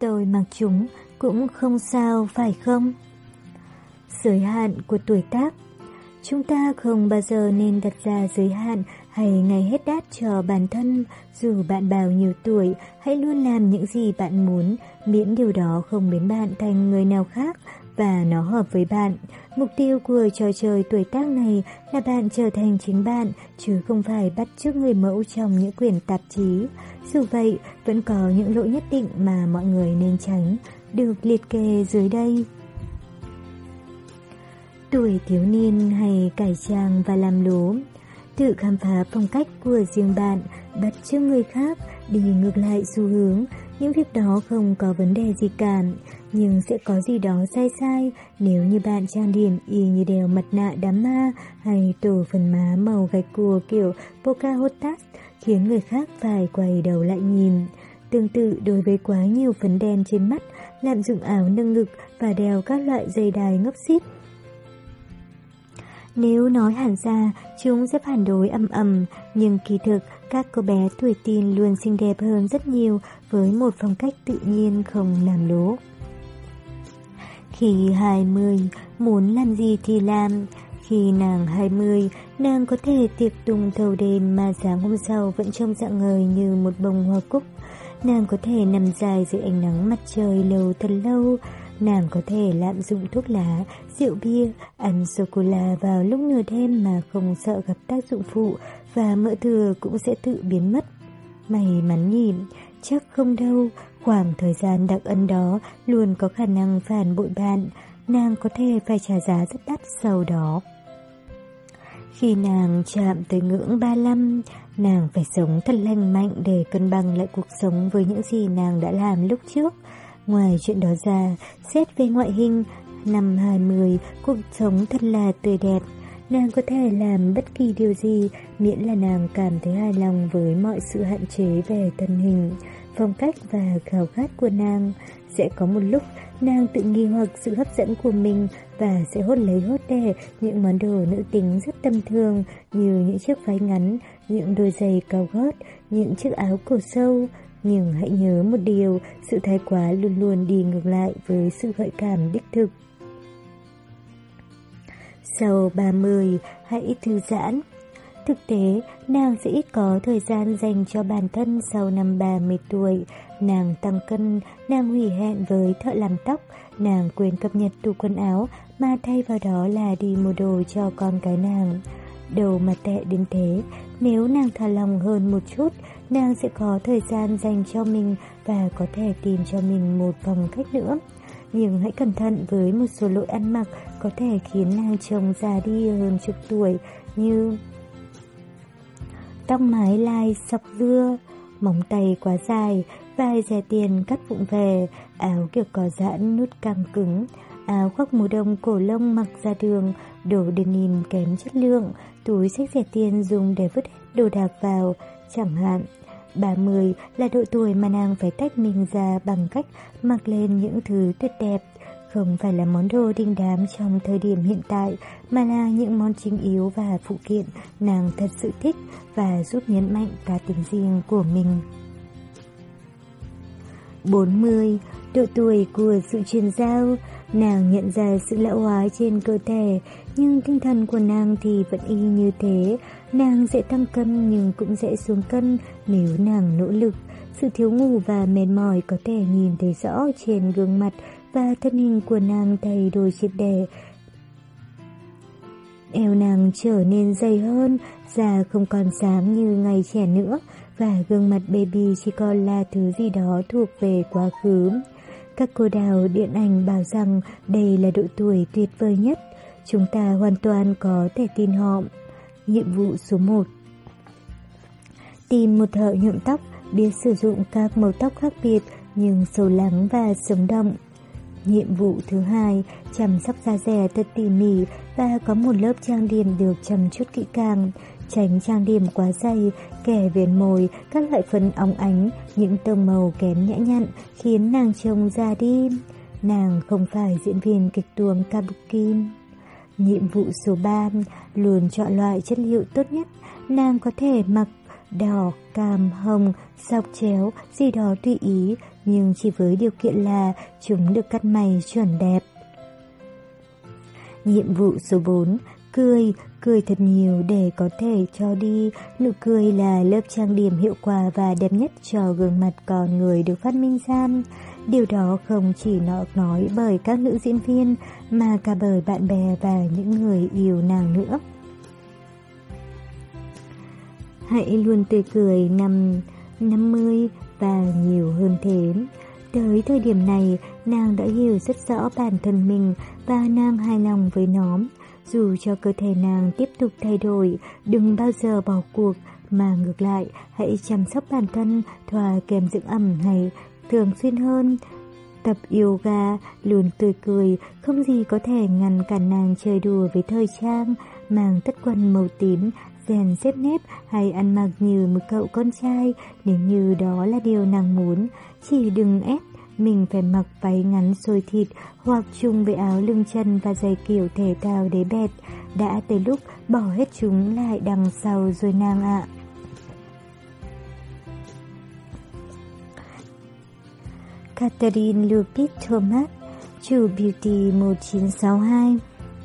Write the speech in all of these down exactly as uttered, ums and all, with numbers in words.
tôi mặc chúng cũng không sao phải không? Giới hạn của tuổi tác. Chúng ta không bao giờ nên đặt ra giới hạn hay ngày hết đát cho bản thân. Dù bạn bao nhiêu tuổi, hãy luôn làm những gì bạn muốn, miễn điều đó không biến bạn thành người nào khác và nó hợp với bạn. Mục tiêu của trò chơi tuổi tác này là bạn trở thành chính bạn, chứ không phải bắt chước người mẫu trong những quyển tạp chí. Dù vậy, vẫn có những lỗi nhất định mà mọi người nên tránh, được liệt kê dưới đây. Tuổi thiếu niên hay cải trang và làm lố. Tự khám phá phong cách của riêng bạn, bắt chước người khác, đi ngược lại xu hướng. Những việc đó không có vấn đề gì cả, nhưng sẽ có gì đó sai sai nếu như bạn trang điểm y như đeo mặt nạ đám ma hay tổ phần má màu gạch cua kiểu Pocahontas, khiến người khác phải quay đầu lại nhìn. Tương tự đối với quá nhiều phấn đen trên mắt, lạm dụng áo nâng ngực và đeo các loại dây đai ngấp xít. Nếu nói hẳn ra, chúng sẽ phản đối ầm ầm, nhưng kỳ thực các cô bé tuổi teen luôn xinh đẹp hơn rất nhiều với một phong cách tự nhiên không làm lố. Khi hai mươi, muốn làm gì thì làm. Khi nàng hai mươi, nàng có thể tiệc tùng thâu đêm mà sáng hôm sau vẫn trông rạng ngời như một bông hoa cúc. Nàng có thể nằm dài dưới ánh nắng mặt trời lâu thật lâu. Nàng có thể lạm dụng thuốc lá, rượu bia, ăn sô-cô-la vào lúc nửa đêm mà không sợ gặp tác dụng phụ, và mỡ thừa cũng sẽ tự biến mất. May mắn nhỉ? Chắc không đâu, khoảng thời gian đặc ân đó luôn có khả năng phản bội bạn. Nàng có thể phải trả giá rất đắt sau đó. Khi nàng chạm tới ngưỡng ba mươi lăm, nàng phải sống thật lành mạnh để cân bằng lại cuộc sống với những gì nàng đã làm lúc trước. Ngoài chuyện đó ra, xét về ngoại hình, năm hai mươi, cuộc sống thật là tươi đẹp. Nàng có thể làm bất kỳ điều gì, miễn là nàng cảm thấy hài lòng với mọi sự hạn chế về thân hình, phong cách và khao khát của nàng. Sẽ có một lúc, nàng tự nghi hoặc sự hấp dẫn của mình và sẽ hốt lấy hốt để những món đồ nữ tính rất tầm thường như những chiếc váy ngắn, những đôi giày cao gót, những chiếc áo cổ sâu. Nhưng hãy nhớ một điều, sự thái quá luôn luôn đi ngược lại với sự gợi cảm đích thực. Sau ba mươi, hãy thư giãn. Thực tế, nàng sẽ ít có thời gian dành cho bản thân sau năm ba mươi tuổi. Nàng tăng cân, nàng hủy hẹn với thợ làm tóc, nàng quên cập nhật tủ quần áo mà thay vào đó là đi mua đồ cho con cái nàng. Đâu mà tệ đến thế, nếu nàng thả lòng hơn một chút, nàng sẽ có thời gian dành cho mình và có thể tìm cho mình một phong cách nữa. Nhưng hãy cẩn thận với một số lỗi ăn mặc có thể khiến nàng trông già đi hơn chục tuổi, như tóc mái lai sọc dưa, móng tay quá dài, vai rẻ tiền cắt vụng về, áo kiểu có giãn nút căng cứng, áo khoác mùa đông cổ lông mặc ra đường, đồ denim kém chất lượng, túi xách rẻ tiền dùng để vứt hết đồ đạc vào, chẳng hạn. ba mươi là độ tuổi mà nàng phải tách mình ra bằng cách mặc lên những thứ tuyệt đẹp, không phải là món đồ đình đám trong thời điểm hiện tại, mà là những món chính yếu và phụ kiện nàng thật sự thích và giúp nhấn mạnh cá tính riêng của mình. bốn mươi, độ tuổi của sự truyền giao. Nàng nhận ra sự lão hóa trên cơ thể, nhưng tinh thần của nàng thì vẫn y như thế. Nàng sẽ tăng cân nhưng cũng sẽ xuống cân nếu nàng nỗ lực. Sự thiếu ngủ và mệt mỏi có thể nhìn thấy rõ trên gương mặt, và thân hình của nàng thay đổi triệt để. Eo nàng trở nên dày hơn, da không còn sáng như ngày trẻ nữa, và gương mặt baby chỉ còn là thứ gì đó thuộc về quá khứ. Các cô đào điện ảnh bảo rằng đây là độ tuổi tuyệt vời nhất. Chúng ta hoàn toàn có thể tin họ. Nhiệm vụ số một. Tìm một thợ nhuộm tóc biết sử dụng các màu tóc khác biệt nhưng sâu lắng và sống động. Nhiệm vụ thứ hai, chăm sóc da dẻ thật tỉ mỉ và có một lớp trang điểm được chăm chút kỹ càng. Tránh trang điểm quá dày, kẻ viền môi, các loại phấn óng ánh, những tông màu kém nhã nhặn khiến nàng trông già đi. Nàng không phải diễn viên kịch tuồng kabuki. Nhiệm vụ số ba, luôn chọn loại chất liệu tốt nhất. Nàng có thể mặc đỏ, cam, hồng, dọc chéo, gì đó tùy ý, nhưng chỉ với điều kiện là chúng được cắt may chuẩn đẹp. Nhiệm vụ số bốn, cười, cười thật nhiều để có thể cho đi. Nụ cười là lớp trang điểm hiệu quả và đẹp nhất cho gương mặt con người được phát minh ra. Điều đó không chỉ nó nói bởi các nữ diễn viên mà cả bởi bạn bè và những người yêu nàng nữa. Hãy luôn tươi cười năm năm mươi và nhiều hơn thế. Tới thời điểm này, nàng đã hiểu rất rõ bản thân mình và nàng hài lòng với nó. Dù cho cơ thể nàng tiếp tục thay đổi, đừng bao giờ bỏ cuộc, mà ngược lại, hãy chăm sóc bản thân, thoa kem dưỡng ẩm hay thường xuyên hơn. Tập yoga, luôn tươi cười, không gì có thể ngăn cản nàng chơi đùa với thời trang, mang tất quần màu tím, rèn xếp nếp hay ăn mặc như một cậu con trai nếu như đó là điều nàng muốn. Chỉ đừng ép mình phải mặc váy ngắn xôi thịt hoặc chung với áo lưng chân và giày kiểu thể thao đế bẹt. Đã tới lúc bỏ hết chúng lại đằng sau rồi nàng ạ. Catherine Lupit Thomas, chủ Beauty một chín sáu hai.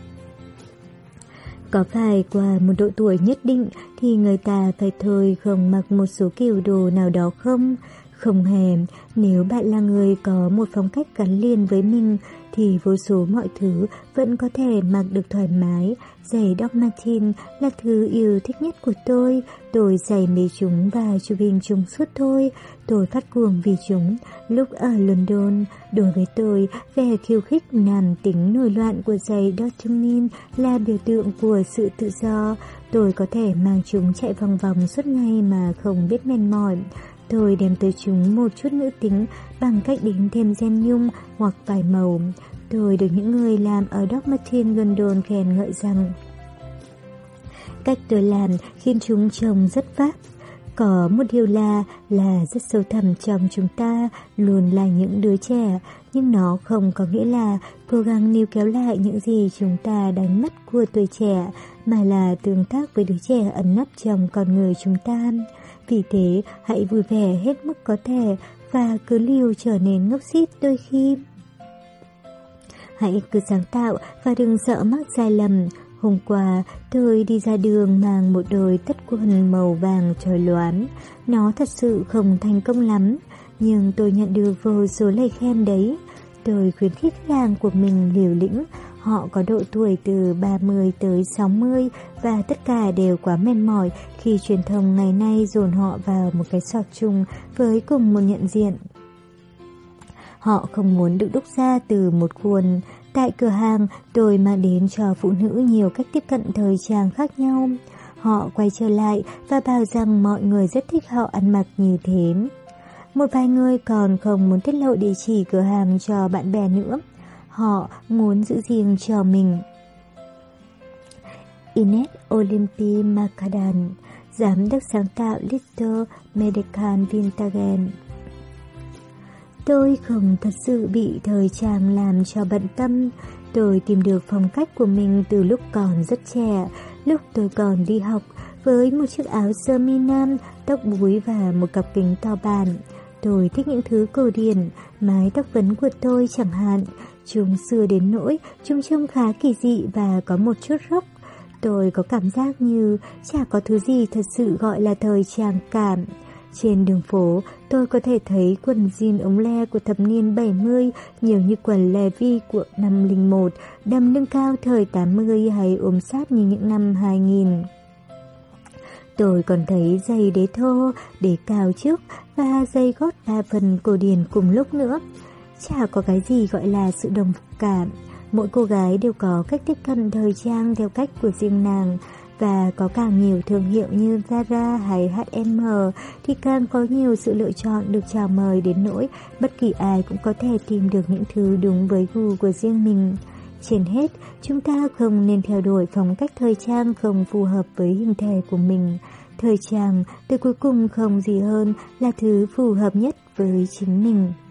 Có phải qua một độ tuổi nhất định thì người ta phải thôi không mặc một số kiểu đồ nào đó không? Không hề, nếu bạn là người có một phong cách gắn liền với mình thì vô số mọi thứ vẫn có thể mặc được thoải mái. Giày Doc Martin là thứ yêu thích nhất của tôi, tôi giày mê chúng và chụp hình chúng suốt thôi, tôi phát cuồng vì chúng. Lúc ở London, đối với tôi, vẻ khiêu khích nam tính nổi loạn của giày Doctor là biểu tượng của sự tự do, tôi có thể mang chúng chạy vòng vòng suốt ngày mà không biết mệt mỏi. Tôi đem tới chúng một chút nữ tính bằng cách đính thêm gen nhung hoặc vài màu. Tôi được những người làm ở Doc Martin London khen ngợi rằng cách tôi làm khiến chúng trông rất vác. Có một điều là là rất sâu thẳm trong chúng ta luôn là những đứa trẻ, nhưng nó không có nghĩa là cố gắng níu kéo lại những gì chúng ta đánh mất của tuổi trẻ, mà là tương tác với đứa trẻ ẩn nấp trong con người chúng ta. Vì thế, hãy vui vẻ hết mức có thể và cứ liều trở nên ngốc xít đôi khi. Hãy cứ sáng tạo và đừng sợ mắc sai lầm. Hôm qua, tôi đi ra đường mang một đôi tất quần màu vàng chói loáng. Nó thật sự không thành công lắm, nhưng tôi nhận được vô số lời khen đấy. Tôi khuyến khích khách hàng của mình liều lĩnh. Họ có độ tuổi từ ba mươi tới sáu mươi và tất cả đều quá mệt mỏi khi truyền thông ngày nay dồn họ vào một cái sọt chung với cùng một nhận diện. Họ không muốn được đúc ra từ một khuôn. Tại cửa hàng, tôi mang đến cho phụ nữ nhiều cách tiếp cận thời trang khác nhau. Họ quay trở lại và bảo rằng mọi người rất thích họ ăn mặc như thế. Một vài người còn không muốn tiết lộ địa chỉ cửa hàng cho bạn bè nữa. Họ muốn giữ riêng cho mình. Ines Olympe Macadam, giám đốc sáng tạo Little Medical Vintage. Tôi không thật sự bị thời trang làm cho bận tâm. Tôi tìm được phong cách của mình từ lúc còn rất trẻ, lúc tôi còn đi học, với một chiếc áo sơ mi nam, tóc búi và một cặp kính to bản. Tôi thích những thứ cổ điển, mái tóc vấn của tôi chẳng hạn. Chúng xưa đến nỗi, chúng trông khá kỳ dị và có một chút rock. Tôi có cảm giác như chả có thứ gì thật sự gọi là thời trang cảm. Trên đường phố, tôi có thể thấy quần jean ống le của thập niên bảy mươi nhiều như quần Levi của năm không một, đầm lưng cao thời tám mươi hay ôm sát như những năm hai nghìn. Tôi còn thấy giày đế thô, đế cao trước và giày gót ba phần cổ điển cùng lúc nữa. Chả có cái gì gọi là sự đồng phục cả. Mỗi cô gái đều có cách tiếp cận thời trang theo cách của riêng nàng. Và có càng nhiều thương hiệu như Zara hay hát và em thì càng có nhiều sự lựa chọn được chào mời đến nỗi bất kỳ ai cũng có thể tìm được những thứ đúng với gu của riêng mình. Trên hết, chúng ta không nên theo đuổi phong cách thời trang không phù hợp với hình thể của mình. Thời trang, từ cuối cùng không gì hơn là thứ phù hợp nhất với chính mình.